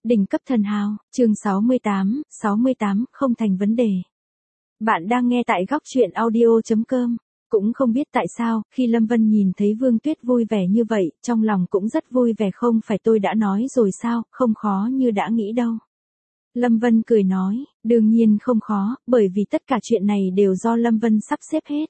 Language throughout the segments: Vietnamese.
Đỉnh cấp thần hào, chương 68, không thành vấn đề. Bạn đang nghe tại góc truyện audio.com. Cũng không biết tại sao, khi Lâm Vân nhìn thấy Vương Tuyết vui vẻ như vậy, trong lòng cũng rất vui vẻ, không phải tôi đã nói rồi sao, không khó như đã nghĩ đâu. Lâm Vân cười nói, đương nhiên không khó, bởi vì tất cả chuyện này đều do Lâm Vân sắp xếp hết.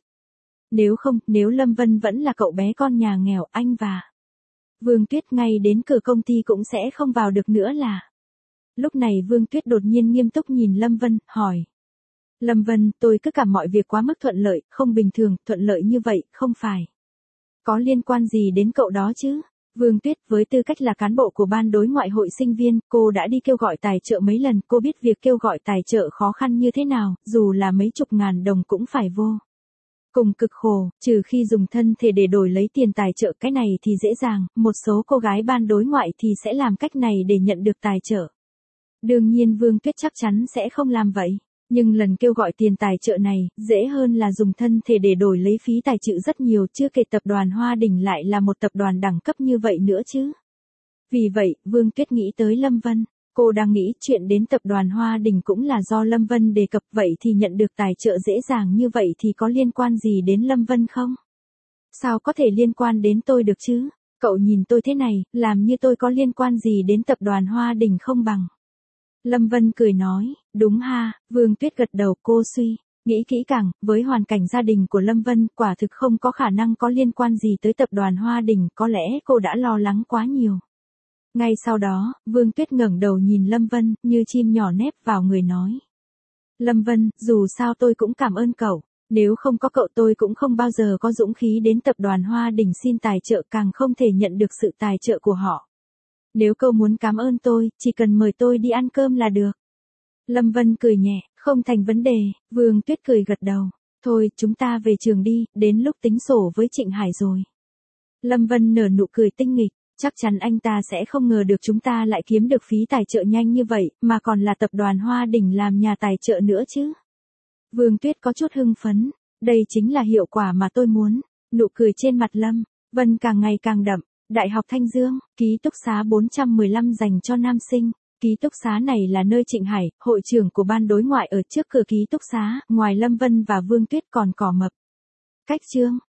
Nếu Lâm Vân vẫn là cậu bé con nhà nghèo, anh và Vương Tuyết ngay đến cửa công ty cũng sẽ không vào được nữa là. Lúc này Vương Tuyết đột nhiên nghiêm túc nhìn Lâm Vân, hỏi. Lâm Vân, tôi cứ cảm mọi việc quá mức thuận lợi, không bình thường, thuận lợi như vậy, không phải. Có liên quan gì đến cậu đó chứ? Vương Tuyết, với tư cách là cán bộ của ban đối ngoại hội sinh viên, cô đã đi kêu gọi tài trợ mấy lần, cô biết việc kêu gọi tài trợ khó khăn như thế nào, dù là mấy chục ngàn đồng cũng phải vô cùng cực khổ, trừ khi dùng thân thể để đổi lấy tiền tài trợ, cái này thì dễ dàng, một số cô gái ban đối ngoại thì sẽ làm cách này để nhận được tài trợ. Đương nhiên Vương Tuyết chắc chắn sẽ không làm vậy, nhưng lần kêu gọi tiền tài trợ này, dễ hơn là dùng thân thể để đổi lấy phí tài trợ rất nhiều, chưa kể tập đoàn Hoa Đình lại là một tập đoàn đẳng cấp như vậy nữa chứ. Vì vậy, Vương Tuyết nghĩ tới Lâm Vân. Cô đang nghĩ chuyện đến tập đoàn Hoa Đình cũng là do Lâm Vân đề cập, vậy thì nhận được tài trợ dễ dàng như vậy thì có liên quan gì đến Lâm Vân không? Sao có thể liên quan đến tôi được chứ? Cậu nhìn tôi thế này, làm như tôi có liên quan gì đến tập đoàn Hoa Đình không bằng. Lâm Vân cười nói, đúng ha, Vương Tuyết gật đầu, cô suy nghĩ kỹ càng, với hoàn cảnh gia đình của Lâm Vân, quả thực không có khả năng có liên quan gì tới tập đoàn Hoa Đình, có lẽ cô đã lo lắng quá nhiều. Ngay sau đó, Vương Tuyết ngẩng đầu nhìn Lâm Vân, như chim nhỏ nép vào người nói. Lâm Vân, dù sao tôi cũng cảm ơn cậu, nếu không có cậu tôi cũng không bao giờ có dũng khí đến tập đoàn Hoa Đình xin tài trợ, càng không thể nhận được sự tài trợ của họ. Nếu cậu muốn cảm ơn tôi, chỉ cần mời tôi đi ăn cơm là được. Lâm Vân cười nhẹ, không thành vấn đề, Vương Tuyết cười gật đầu. Thôi, chúng ta về trường đi, đến lúc tính sổ với Trịnh Hải rồi. Lâm Vân nở nụ cười tinh nghịch. Chắc chắn anh ta sẽ không ngờ được chúng ta lại kiếm được phí tài trợ nhanh như vậy, mà còn là tập đoàn Hoa Đình làm nhà tài trợ nữa chứ. Vương Tuyết có chút hưng phấn, đây chính là hiệu quả mà tôi muốn. Nụ cười trên mặt Lâm Vân càng ngày càng đậm. Đại học Thanh Dương, ký túc xá 415 dành cho nam sinh. Ký túc xá này là nơi Trịnh Hải, hội trưởng của ban đối ngoại ở trước cửa ký túc xá, ngoài Lâm Vân và Vương Tuyết còn cỏ mập. Cách Trương